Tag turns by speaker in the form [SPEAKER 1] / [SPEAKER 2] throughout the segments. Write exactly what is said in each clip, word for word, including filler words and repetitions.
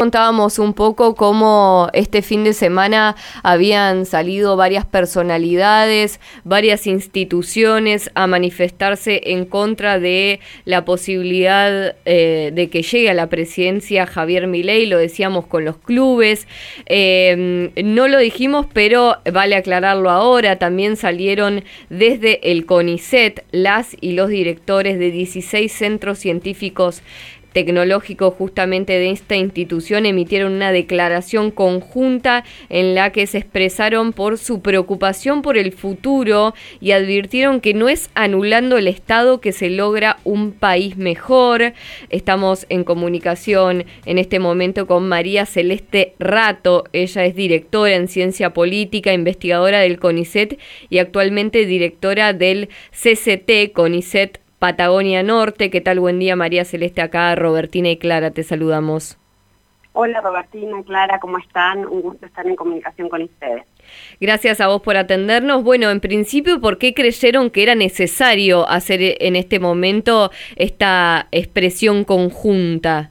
[SPEAKER 1] contábamos un poco cómo este fin de semana habían salido varias personalidades, varias instituciones a manifestarse en contra de la posibilidad eh, de que llegue a la presidencia Javier Milei. Lo decíamos con los clubes, eh, no lo dijimos, pero vale aclararlo ahora. También salieron desde el CONICET las y los directores de dieciséis centros científicos tecnológicos justamente de esta institución, emitieron una declaración conjunta en la que se expresaron por su preocupación por el futuro y advirtieron que no es anulando el Estado que se logra un país mejor. Estamos en comunicación en este momento con María Celeste Rato. Ella es directora en Ciencia Política, investigadora del CONICET y actualmente directora del C C T, CONICET Patagonia Norte. ¿Qué tal? Buen día, María Celeste. Acá Robertina y Clara te saludamos.
[SPEAKER 2] Hola Robertina, Clara, ¿cómo están? Un gusto estar en comunicación con ustedes.
[SPEAKER 1] Gracias a vos por atendernos. Bueno, en principio, ¿por qué creyeron que era necesario hacer en este momento esta expresión conjunta?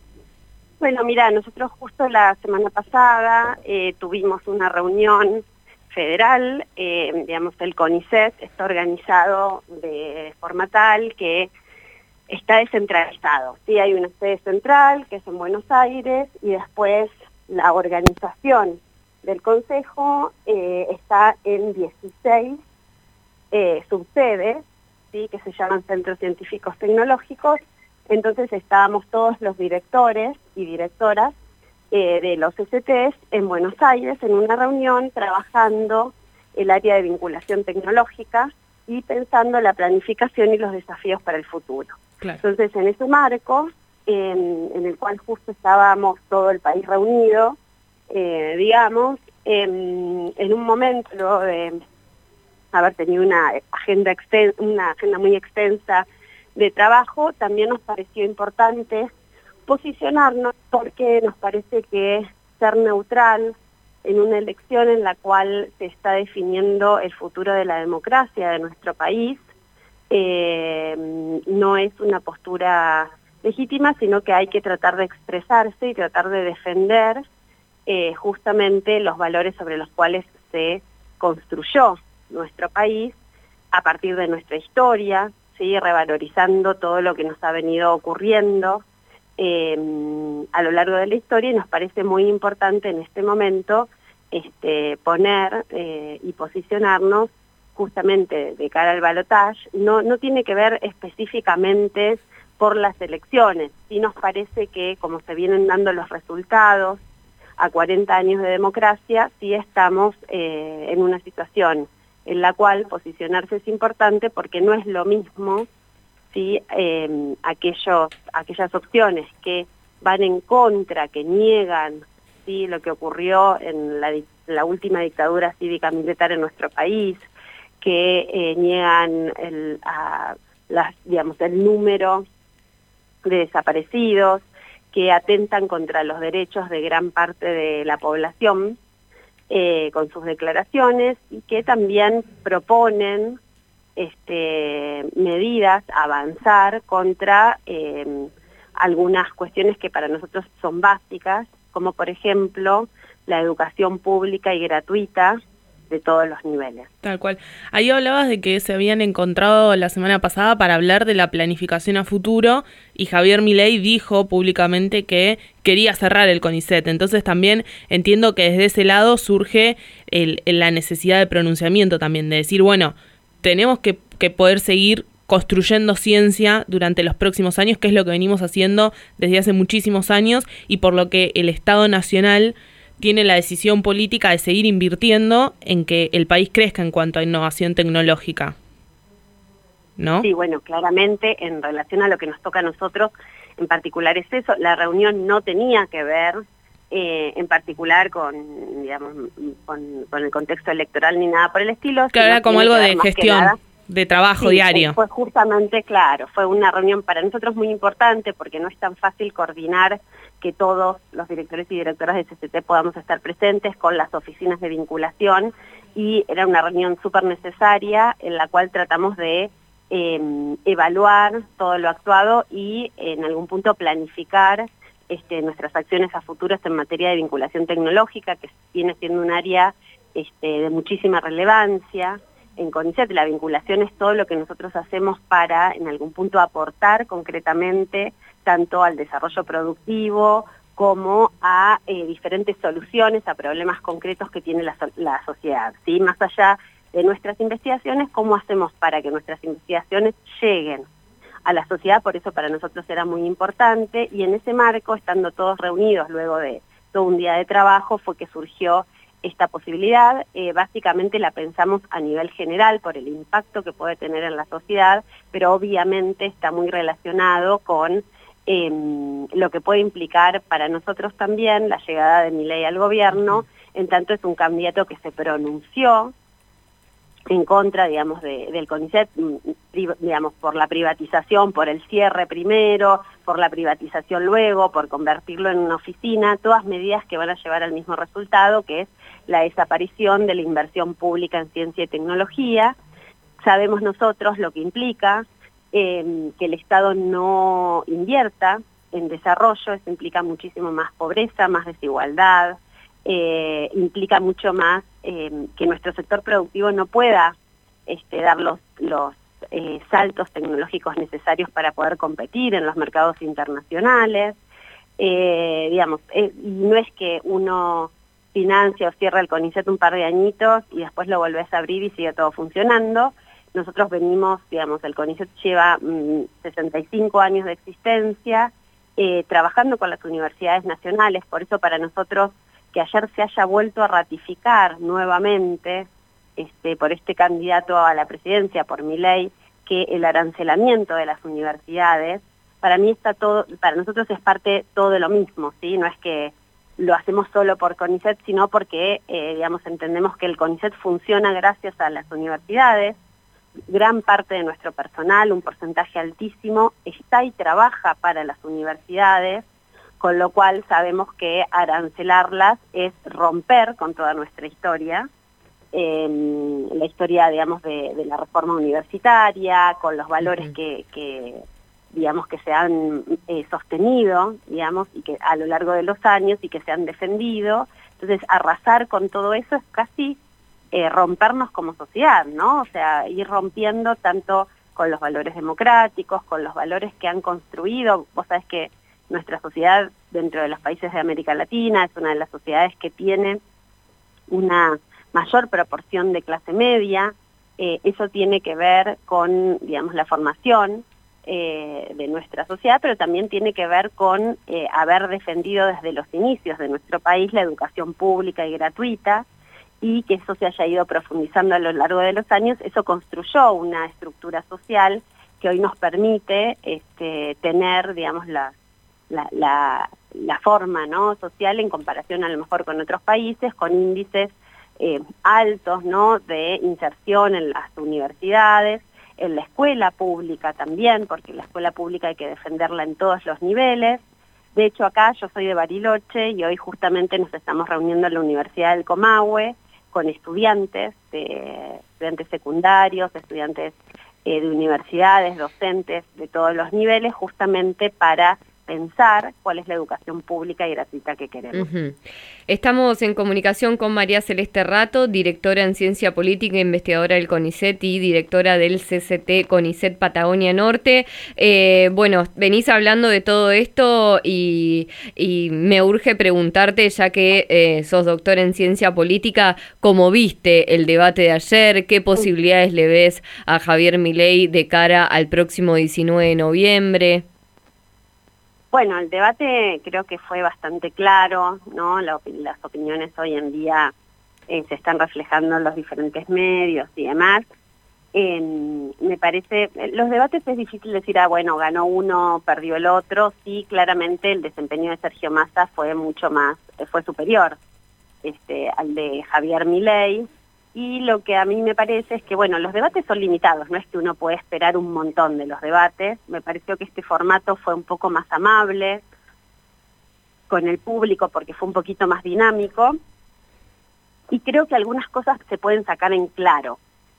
[SPEAKER 2] Bueno, mira, nosotros justo la semana pasada eh, tuvimos una reunión federal, eh, digamos, el CONICET está organizado de forma tal que está descentralizado. Sí, hay una sede central que es en Buenos Aires y después la organización del Consejo eh, está en dieciséis eh, subsedes, ¿sí?, que se llaman Centros Científicos Tecnológicos. Entonces estábamos todos los directores y directoras Eh, de los C C Ts en Buenos Aires en una reunión trabajando el área de vinculación tecnológica y pensando la planificación y los desafíos para el futuro. Claro. Entonces, en ese marco, en, en el cual justo estábamos todo el país reunido, eh, digamos, en, en un momento, luego de haber tenido una agenda, exten- una agenda muy extensa de trabajo, también nos pareció importante posicionarnos porque nos parece que ser neutral en una elección en la cual se está definiendo el futuro de la democracia de nuestro país eh, no es una postura legítima, sino que hay que tratar de expresarse y tratar de defender eh, justamente los valores sobre los cuales se construyó nuestro país a partir de nuestra historia, ¿sí?, revalorizando todo lo que nos ha venido ocurriendo Eh, a lo largo de la historia, y nos parece muy importante en este momento este, poner eh, y posicionarnos justamente de cara al balotaje. No, no tiene que ver específicamente por las elecciones, sí nos parece que como se vienen dando los resultados a cuarenta años de democracia, sí estamos eh, en una situación en la cual posicionarse es importante porque no es lo mismo ¿sí? eh, aquellos, aquellas opciones que van en contra, que niegan ¿sí? lo que ocurrió en la, la última dictadura cívica-militar en nuestro país, que eh, niegan el, a, las, digamos, el número de desaparecidos, que atentan contra los derechos de gran parte de la población eh, con sus declaraciones, y que también proponen Este, medidas a avanzar contra eh, algunas cuestiones que para nosotros son básicas, como por ejemplo la educación pública y gratuita de todos los niveles.
[SPEAKER 3] Tal cual. Ahí hablabas de que se habían encontrado la semana pasada para hablar de la planificación a futuro y Javier Milei dijo públicamente que quería cerrar el CONICET. Entonces también entiendo que desde ese lado surge el, la necesidad de pronunciamiento también, de decir, bueno, tenemos que, que poder seguir construyendo ciencia durante los próximos años, que es lo que venimos haciendo desde hace muchísimos años, y por lo que el Estado Nacional tiene la decisión política de seguir invirtiendo en que el país crezca en cuanto a innovación tecnológica, ¿no?
[SPEAKER 2] Sí, bueno, claramente en relación a lo que nos toca a nosotros, en particular es eso. La reunión no tenía que ver Eh, en particular con, digamos, con, con el contexto electoral ni nada por el estilo.
[SPEAKER 3] Claro, era como algo de gestión, de trabajo
[SPEAKER 2] sí,
[SPEAKER 3] diario.
[SPEAKER 2] Fue justamente, claro, fue una reunión para nosotros muy importante porque no es tan fácil coordinar que todos los directores y directoras de C C T podamos estar presentes con las oficinas de vinculación, y era una reunión súper necesaria en la cual tratamos de eh, evaluar todo lo actuado y en algún punto planificar este, nuestras acciones a futuro en materia de vinculación tecnológica, que viene siendo un área este, de muchísima relevancia. En CONICET la vinculación es todo lo que nosotros hacemos para en algún punto aportar concretamente tanto al desarrollo productivo como a eh, diferentes soluciones a problemas concretos que tiene la, la sociedad, ¿sí? Más allá de nuestras investigaciones, ¿cómo hacemos para que nuestras investigaciones lleguen a la sociedad? Por eso para nosotros era muy importante, y en ese marco, estando todos reunidos luego de todo un día de trabajo, fue que surgió esta posibilidad. Eh, básicamente la pensamos a nivel general por el impacto que puede tener en la sociedad, pero obviamente está muy relacionado con eh, lo que puede implicar para nosotros también la llegada de Milei al gobierno, en tanto es un candidato que se pronunció en contra, digamos, de, del CONICET, digamos, por la privatización, por el cierre primero, por la privatización luego, por convertirlo en una oficina, todas medidas que van a llevar al mismo resultado, que es la desaparición de la inversión pública en ciencia y tecnología. Sabemos nosotros lo que implica eh, que el Estado no invierta en desarrollo, eso implica muchísimo más pobreza, más desigualdad, eh, implica mucho más eh, que nuestro sector productivo no pueda este, dar los, los eh, saltos tecnológicos necesarios para poder competir en los mercados internacionales. Eh, digamos, eh, no es que uno financia o cierra el CONICET un par de añitos y después lo volvés a abrir y sigue todo funcionando. Nosotros venimos, digamos, el CONICET lleva mmm, sesenta y cinco años de existencia, eh, trabajando con las universidades nacionales, por eso para nosotros que ayer se haya vuelto a ratificar nuevamente este, por este candidato a la presidencia, por Milei, que el arancelamiento de las universidades, para mí está todo, para nosotros es parte todo de lo mismo, ¿sí? No es que lo hacemos solo por CONICET, sino porque, eh, digamos, entendemos que el CONICET funciona gracias a las universidades. Gran parte de nuestro personal, un porcentaje altísimo, está y trabaja para las universidades, con lo cual sabemos que arancelarlas es romper con toda nuestra historia, eh, la historia, digamos, de, de la reforma universitaria, con los valores uh-huh. que, que, digamos, que se han eh, sostenido, digamos, y que a lo largo de los años y que se han defendido. Entonces, arrasar con todo eso es casi eh, rompernos como sociedad, ¿no? O sea, ir rompiendo tanto con los valores democráticos, con los valores que han construido. Vos sabés que nuestra sociedad dentro de los países de América Latina es una de las sociedades que tiene una mayor proporción de clase media. Eh, eso tiene que ver con, digamos, la formación eh, de nuestra sociedad, pero también tiene que ver con eh, haber defendido desde los inicios de nuestro país la educación pública y gratuita, y que eso se haya ido profundizando a lo largo de los años. Eso construyó una estructura social que hoy nos permite este, tener, digamos, la La, la, la forma, ¿no?, social en comparación a lo mejor con otros países, con índices eh, altos, ¿no?, de inserción en las universidades, en la escuela pública también, porque la escuela pública hay que defenderla en todos los niveles. De hecho, acá yo soy de Bariloche y hoy justamente nos estamos reuniendo en la Universidad del Comahue con estudiantes, de, estudiantes secundarios, estudiantes eh, de universidades, docentes de todos los niveles, justamente para pensar cuál es la educación pública y gratuita que queremos.
[SPEAKER 1] Uh-huh. Estamos en comunicación con María Celeste Rato, directora en Ciencia Política, investigadora del CONICET y directora del C C T CONICET Patagonia Norte. Eh, bueno, venís hablando de todo esto y, y me urge preguntarte, ya que eh, sos doctora en Ciencia Política, ¿cómo viste el debate de ayer? ¿Qué posibilidades le ves a Javier Milei de cara al próximo diecinueve de noviembre?
[SPEAKER 2] Bueno, el debate creo que fue bastante claro, ¿no? La, las opiniones hoy en día eh, se están reflejando en los diferentes medios y demás. Eh, me parece, los debates es difícil decir, ah, bueno, ganó uno, perdió el otro. Sí, claramente el desempeño de Sergio Massa fue mucho más, fue superior este, al de Javier Milei. Y lo que a mí me parece es que, bueno, los debates son limitados, no es que uno puede esperar un montón de los debates. Me pareció que este formato fue un poco más amable con el público porque fue un poquito más dinámico. Y creo que algunas cosas se pueden sacar en claro.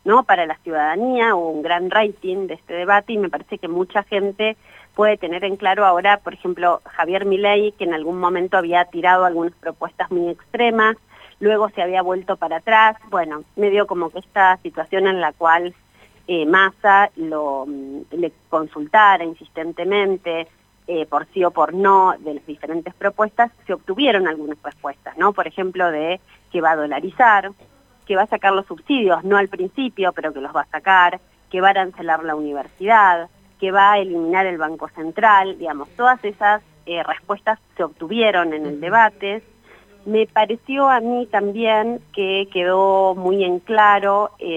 [SPEAKER 2] ¿no? Para la ciudadanía, hubo un gran rating de este debate y me parece que mucha gente puede tener en claro ahora, por ejemplo, Javier Milei, que en algún momento había tirado algunas propuestas muy extremas, luego se había vuelto para atrás, bueno, medio como que esta situación en la cual eh, Massa lo, le consultara insistentemente eh, por sí o por no de las diferentes propuestas, se obtuvieron algunas respuestas, ¿no? Por ejemplo, de que va a dolarizar, que va a sacar los subsidios, no al principio, pero que los va a sacar, que va a arancelar la universidad, que va a eliminar el Banco Central, digamos, todas esas eh, respuestas se obtuvieron en el debate. Me pareció a mí también que quedó muy en claro eh,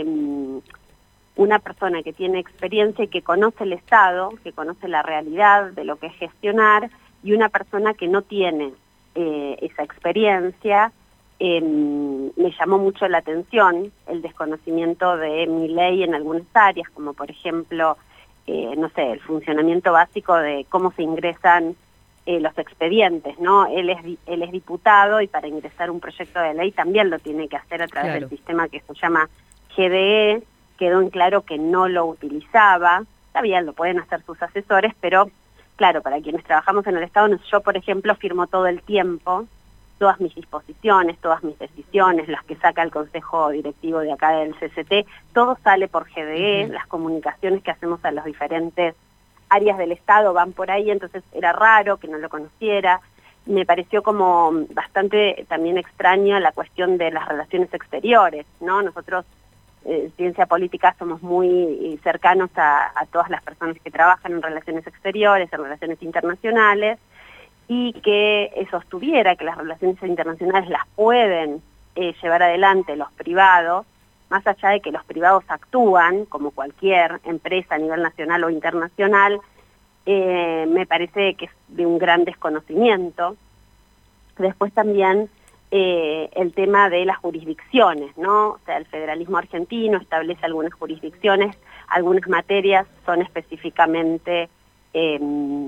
[SPEAKER 2] una persona que tiene experiencia y que conoce el Estado, que conoce la realidad de lo que es gestionar, y una persona que no tiene eh, esa experiencia. Eh, me llamó mucho la atención el desconocimiento de Milei en algunas áreas, como por ejemplo, eh, no sé, el funcionamiento básico de cómo se ingresan eh, los expedientes, ¿no? Él es, él es diputado y para ingresar un proyecto de ley también lo tiene que hacer a través claro. del sistema que se llama G D E, quedó en claro que no lo utilizaba, está bien, lo pueden hacer sus asesores, pero claro, para quienes trabajamos en el Estado, yo por ejemplo firmo todo el tiempo, todas mis disposiciones, todas mis decisiones, las que saca el Consejo Directivo de acá del C C T, todo sale por G D E, uh-huh. las comunicaciones que hacemos a las diferentes áreas del Estado van por ahí, entonces era raro que no lo conociera. Me pareció como bastante también extraña la cuestión de las relaciones exteriores, ¿no? Nosotros, eh, Ciencia Política, somos muy cercanos a, a todas las personas que trabajan en relaciones exteriores, en relaciones internacionales, y que sostuviera que las relaciones internacionales las pueden eh, llevar adelante los privados, más allá de que los privados actúan como cualquier empresa a nivel nacional o internacional, eh, me parece que es de un gran desconocimiento. Después también eh, el tema de las jurisdicciones, ¿no? O sea, el federalismo argentino establece algunas jurisdicciones, algunas materias son específicamente Eh,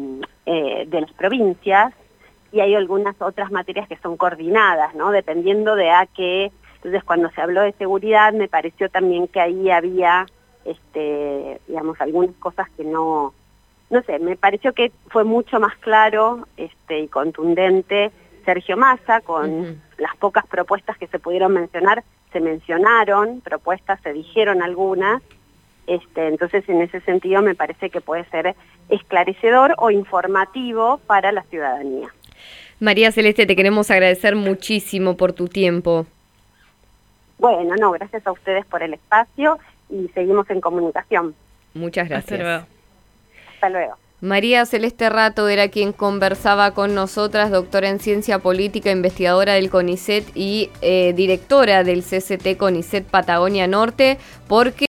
[SPEAKER 2] eh, de las provincias y hay algunas otras materias que son coordinadas, ¿no? Dependiendo de a qué. Entonces, cuando se habló de seguridad, me pareció también que ahí había, este, digamos, algunas cosas que no, no sé, me pareció que fue mucho más claro este, y contundente Sergio Massa, con uh-huh. las pocas propuestas que se pudieron mencionar, se mencionaron propuestas, se dijeron algunas. Este, entonces, en ese sentido, me parece que puede ser esclarecedor o informativo para la ciudadanía.
[SPEAKER 1] María Celeste, te queremos agradecer muchísimo por tu tiempo.
[SPEAKER 2] Bueno, no, gracias a ustedes por el espacio y seguimos en comunicación.
[SPEAKER 1] Muchas gracias.
[SPEAKER 3] Hasta luego.
[SPEAKER 2] Hasta luego.
[SPEAKER 1] María Celeste Rato era quien conversaba con nosotras, doctora en Ciencia Política, investigadora del CONICET y eh, directora del C C T CONICET Patagonia Norte, porque